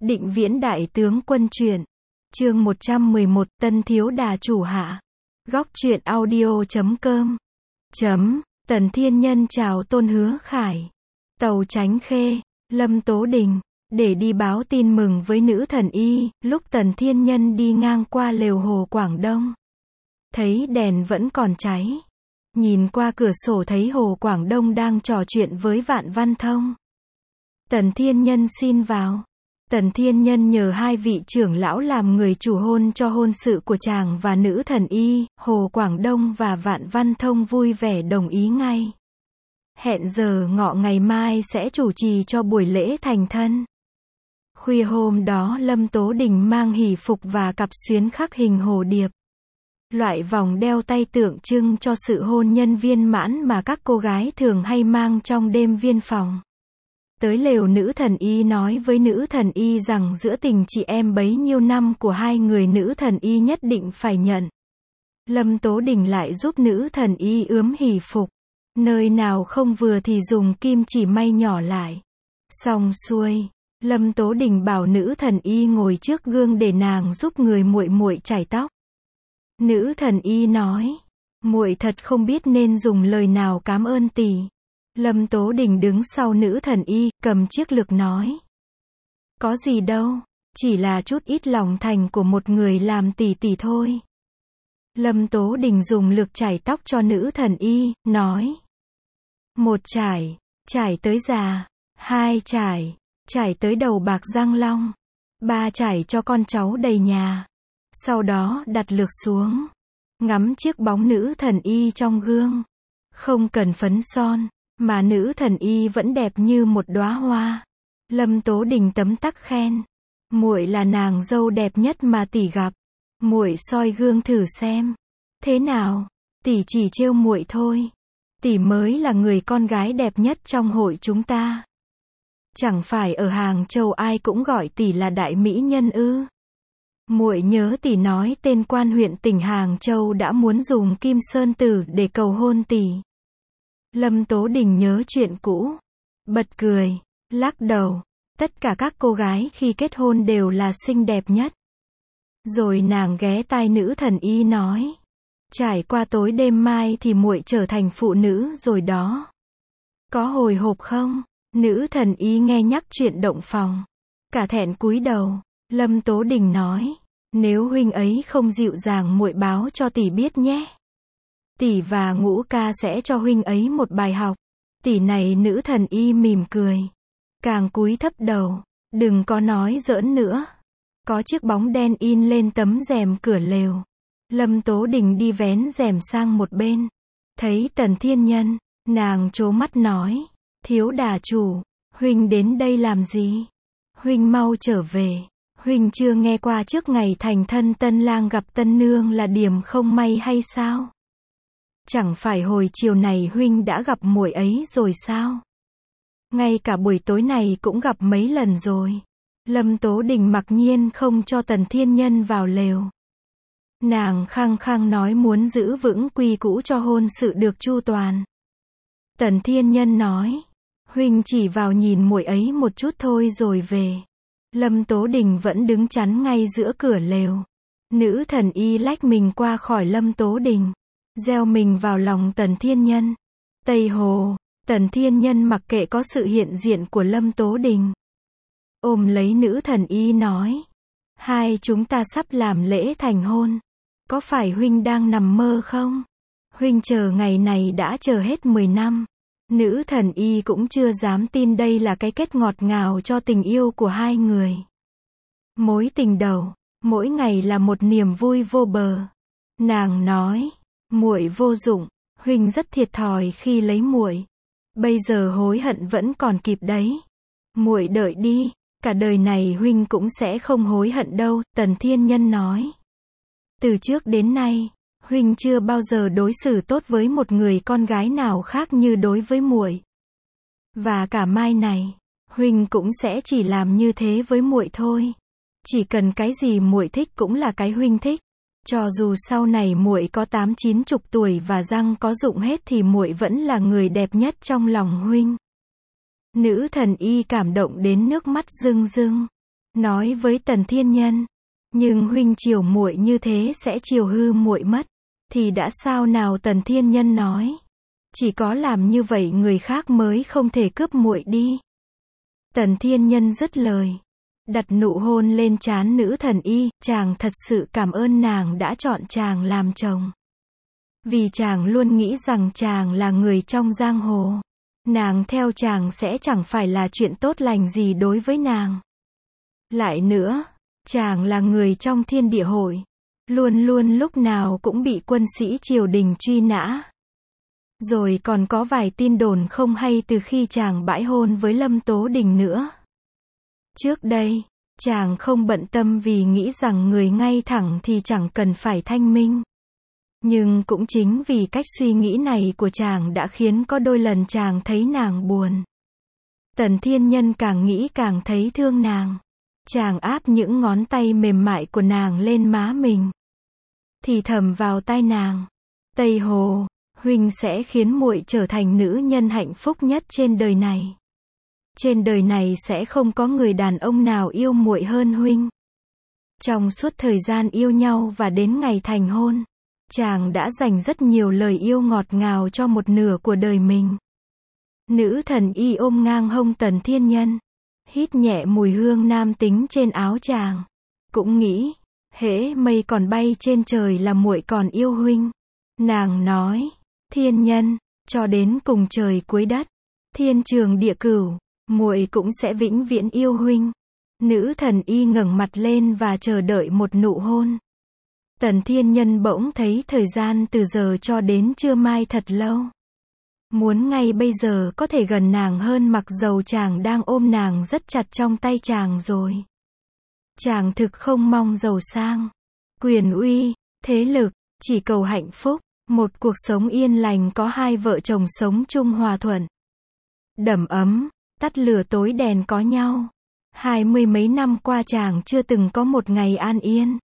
Định Viễn Đại Tướng Quân truyện. Chương 111, Tân Thiếu Đà Chủ Hạ. Góc truyện audio.com. Tần Thiên Nhân chào Tôn Hứa Khải. Tàu Chánh Khê, Lâm Tố Đình, để đi báo tin mừng với nữ thần y, lúc Tần Thiên Nhân đi ngang qua lều Hồ Quảng Đông. Thấy đèn vẫn còn cháy. Nhìn qua cửa sổ thấy Hồ Quảng Đông đang trò chuyện với Vạn Văn Thông. Tần Thiên Nhân xin vào. Tần Thiên Nhân nhờ hai vị trưởng lão làm người chủ hôn cho hôn sự của chàng và nữ thần y, Hồ Quảng Đông và Vạn Văn Thông vui vẻ đồng ý ngay. Hẹn giờ ngọ ngày mai sẽ chủ trì cho buổi lễ thành thân. Khuya hôm đó Lâm Tố Đình mang hỷ phục và cặp xuyến khắc hình hồ điệp. Loại vòng đeo tay tượng trưng cho sự hôn nhân viên mãn mà các cô gái thường hay mang trong đêm viên phòng. Tới lều nữ thần y nói với nữ thần y rằng giữa tình chị em bấy nhiêu năm của hai người nữ thần y nhất định phải nhận. Lâm Tố Đình lại giúp nữ thần y ướm hỷ phục. Nơi nào không vừa thì dùng kim chỉ may nhỏ lại. Xong xuôi, Lâm Tố Đình bảo nữ thần y ngồi trước gương để nàng giúp người muội muội chải tóc. Nữ thần y nói, muội thật không biết nên dùng lời nào cảm ơn tỷ. Lâm Tố Đình đứng sau nữ thần y, cầm chiếc lược nói. Có gì đâu, chỉ là chút ít lòng thành của một người làm tỷ tỷ thôi. Lâm Tố Đình dùng lược chải tóc cho nữ thần y, nói. Một chải, chải tới già. Hai chải, chải tới đầu bạc răng long. Ba chải cho con cháu đầy nhà. Sau đó đặt lược xuống. Ngắm chiếc bóng nữ thần y trong gương. Không cần phấn son. Mà nữ thần y vẫn đẹp như một đóa hoa. Lâm Tố Đình tấm tắc khen. Muội là nàng dâu đẹp nhất mà tỷ gặp. Muội soi gương thử xem. Thế nào? Tỷ chỉ trêu muội thôi. Tỷ mới là người con gái đẹp nhất trong hội chúng ta. Chẳng phải ở Hàng Châu ai cũng gọi tỷ là đại mỹ nhân ư? Muội nhớ tỷ nói tên quan huyện tỉnh Hàng Châu đã muốn dùng Kim Sơn Tử để cầu hôn tỷ. Lâm Tố Đình nhớ chuyện cũ, bật cười, lắc đầu. Tất cả các cô gái khi kết hôn đều là xinh đẹp nhất. Rồi nàng ghé tai nữ thần y nói, trải qua tối đêm mai thì muội trở thành phụ nữ rồi đó. Có hồi hộp không? Nữ thần y nghe nhắc chuyện động phòng, cả thẹn cúi đầu. Lâm Tố Đình nói, nếu huynh ấy không dịu dàng muội báo cho tỷ biết nhé. Tỷ và Ngũ ca sẽ cho huynh ấy một bài học. Tỷ này nữ thần y mỉm cười. Càng cúi thấp đầu. Đừng có nói giỡn nữa. Có chiếc bóng đen in lên tấm rèm cửa lều. Lâm Tố Đình đi vén rèm sang một bên. Thấy Tần Thiên Nhân. Nàng trố mắt nói. Thiếu đà chủ. Huynh đến đây làm gì? Huynh mau trở về. Huynh chưa nghe qua trước ngày thành thân tân lang gặp tân nương là điểm không may hay sao? Chẳng phải hồi chiều này huynh đã gặp muội ấy rồi sao? Ngay cả buổi tối này cũng gặp mấy lần rồi. Lâm Tố Đình mặc nhiên không cho Tần Thiên Nhân vào lều. Nàng khăng khăng nói muốn giữ vững quy cũ cho hôn sự được chu toàn. Tần Thiên Nhân nói, huynh chỉ vào nhìn muội ấy một chút thôi rồi về. Lâm Tố Đình vẫn đứng chắn ngay giữa cửa lều. Nữ thần y lách mình qua khỏi Lâm Tố Đình. Gieo mình vào lòng Tần Thiên Nhân. Tây Hồ, Tần Thiên Nhân mặc kệ có sự hiện diện của Lâm Tố Đình. Ôm lấy nữ thần y nói. Hai chúng ta sắp làm lễ thành hôn. Có phải huynh đang nằm mơ không? Huynh chờ ngày này đã chờ hết 10 năm. Nữ thần y cũng chưa dám tin đây là cái kết ngọt ngào cho tình yêu của hai người. Mối tình đầu, mỗi ngày là một niềm vui vô bờ. Nàng nói. Muội vô dụng, huynh rất thiệt thòi khi lấy muội. Bây giờ hối hận vẫn còn kịp đấy. Muội đợi đi, cả đời này huynh cũng sẽ không hối hận đâu, Tần Thiên Nhân nói. Từ trước đến nay, huynh chưa bao giờ đối xử tốt với một người con gái nào khác như đối với muội. Và cả mai này, huynh cũng sẽ chỉ làm như thế với muội thôi. Chỉ cần cái gì muội thích cũng là cái huynh thích. Cho dù sau này muội có 8-90 tuổi và răng có rụng hết thì muội vẫn là người đẹp nhất trong lòng huynh. Nữ thần y cảm động đến nước mắt rưng rưng. nói với Tần Thiên Nhân, nhưng huynh chiều muội như thế sẽ chiều hư muội mất, thì đã sao nào? Tần Thiên Nhân nói, chỉ có làm như vậy người khác mới không thể cướp muội đi. Tần Thiên Nhân dứt lời, đặt nụ hôn lên trán nữ thần y, chàng thật sự cảm ơn nàng đã chọn chàng làm chồng. Vì chàng luôn nghĩ rằng chàng là người trong giang hồ. Nàng theo chàng sẽ chẳng phải là chuyện tốt lành gì đối với nàng. Lại nữa, chàng là người trong Thiên Địa Hội, luôn luôn lúc nào cũng bị quân sĩ triều đình truy nã. Rồi còn có vài tin đồn không hay từ khi chàng bãi hôn với Lâm Tố Đình nữa. Trước đây, chàng không bận tâm vì nghĩ rằng người ngay thẳng thì chẳng cần phải thanh minh. Nhưng cũng chính vì cách suy nghĩ này của chàng đã khiến có đôi lần chàng thấy nàng buồn. Tần Thiên Nhân càng nghĩ càng thấy thương nàng. Chàng áp những ngón tay mềm mại của nàng lên má mình, thì thầm vào tai nàng, Tây Hồ, huynh sẽ khiến muội trở thành nữ nhân hạnh phúc nhất trên đời này. Trên đời này sẽ không có người đàn ông nào yêu muội hơn huynh. Trong suốt thời gian yêu nhau và đến ngày thành hôn, chàng đã dành rất nhiều lời yêu ngọt ngào cho một nửa của đời mình. Nữ thần y ôm ngang hông Tần Thiên Nhân, hít nhẹ mùi hương nam tính trên áo chàng, cũng nghĩ, hễ mây còn bay trên trời là muội còn yêu huynh. Nàng nói, Thiên Nhân, cho đến cùng trời cuối đất, thiên trường địa cửu, muội cũng sẽ vĩnh viễn yêu huynh. Nữ thần y ngẩng mặt lên và chờ đợi một nụ hôn. Tần Thiên Nhân bỗng thấy thời gian từ giờ cho đến trưa mai thật lâu. Muốn ngay bây giờ có thể gần nàng hơn, mặc dầu chàng đang ôm nàng rất chặt trong tay chàng rồi. Chàng thực không mong giàu sang, quyền uy, thế lực, chỉ cầu hạnh phúc, một cuộc sống yên lành, có hai vợ chồng sống chung hòa thuận, đầm ấm, tắt lửa tối đèn có nhau. 20 mấy năm qua chàng chưa từng có một ngày an yên.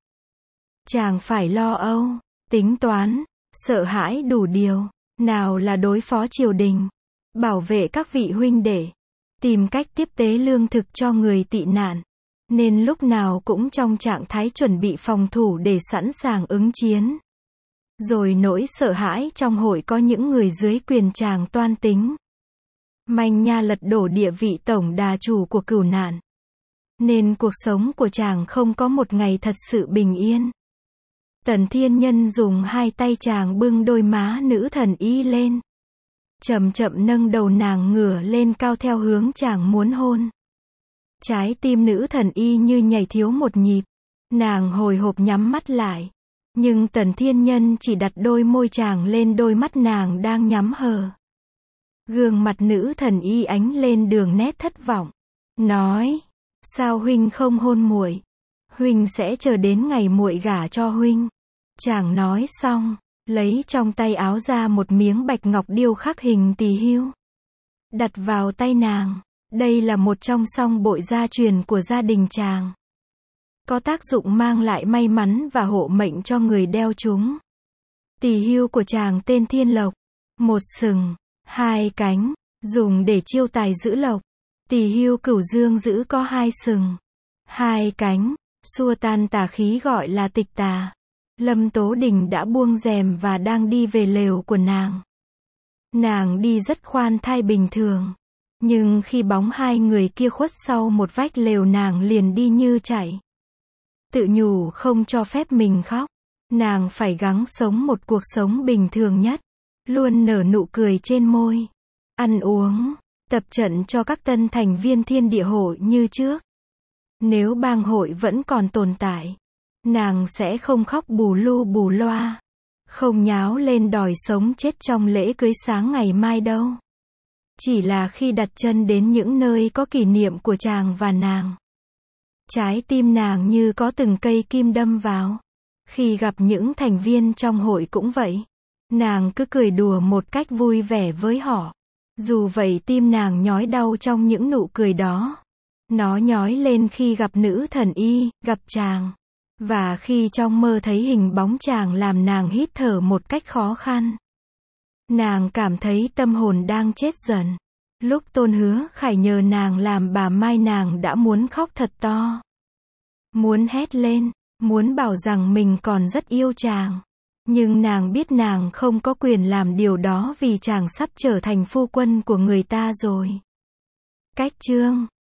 Chàng phải lo âu, tính toán, sợ hãi đủ điều. Nào là đối phó triều đình, bảo vệ các vị huynh đệ, tìm cách tiếp tế lương thực cho người tị nạn, nên lúc nào cũng trong trạng thái chuẩn bị phòng thủ để sẵn sàng ứng chiến. Rồi nỗi sợ hãi trong hội có những người dưới quyền chàng toan tính manh nha lật đổ địa vị tổng đà chủ của Cửu Nạn. Nên cuộc sống của chàng không có một ngày thật sự bình yên. Tần Thiên Nhân dùng hai tay chàng bưng đôi má nữ thần y lên, chậm chậm nâng đầu nàng ngửa lên cao theo hướng chàng muốn hôn. Trái tim nữ thần y như nhảy thiếu một nhịp, nàng hồi hộp nhắm mắt lại, nhưng Tần Thiên Nhân chỉ đặt đôi môi chàng lên đôi mắt nàng đang nhắm hờ. Gương mặt nữ thần y ánh lên đường nét thất vọng, nói, sao huynh không hôn muội? Huynh sẽ chờ đến ngày muội gả cho huynh. Chàng nói xong, lấy trong tay áo ra một miếng bạch ngọc điêu khắc hình tỳ hưu, đặt vào tay nàng. Đây là một trong song bội gia truyền của gia đình chàng, có tác dụng mang lại may mắn và hộ mệnh cho người đeo chúng. Tỳ hưu của chàng tên Thiên Lộc, một sừng, hai cánh, dùng để chiêu tài giữ lộc. Tỳ hưu Cửu Dương giữ có hai sừng, hai cánh, xua tan tà khí gọi là tịch tà. Lâm Tố Đình đã buông rèm và đang đi về lều của nàng. Nàng đi rất khoan thai bình thường, nhưng khi bóng hai người kia khuất sau một vách lều, nàng liền đi như chạy. Tự nhủ không cho phép mình khóc, nàng phải gắng sống một cuộc sống bình thường nhất, luôn nở nụ cười trên môi, ăn uống, tập trận cho các tân thành viên Thiên Địa Hội như trước. Nếu bang hội vẫn còn tồn tại, nàng sẽ không khóc bù lu bù loa, không nháo lên đòi sống chết trong lễ cưới sáng ngày mai đâu. Chỉ là khi đặt chân đến những nơi có kỷ niệm của chàng và nàng, trái tim nàng như có từng cây kim đâm vào. Khi gặp những thành viên trong hội cũng vậy, nàng cứ cười đùa một cách vui vẻ với họ. Dù vậy tim nàng nhói đau trong những nụ cười đó. Nó nhói lên khi gặp nữ thần y, gặp chàng. Và khi trong mơ thấy hình bóng chàng làm nàng hít thở một cách khó khăn. Nàng cảm thấy tâm hồn đang chết dần. Lúc Tôn Hứa Khải nhờ nàng làm bà Mai, nàng đã muốn khóc thật to. muốn hét lên, muốn bảo rằng mình còn rất yêu chàng. Nhưng nàng biết nàng không có quyền làm điều đó vì chàng sắp trở thành phu quân của người ta rồi. Cách chương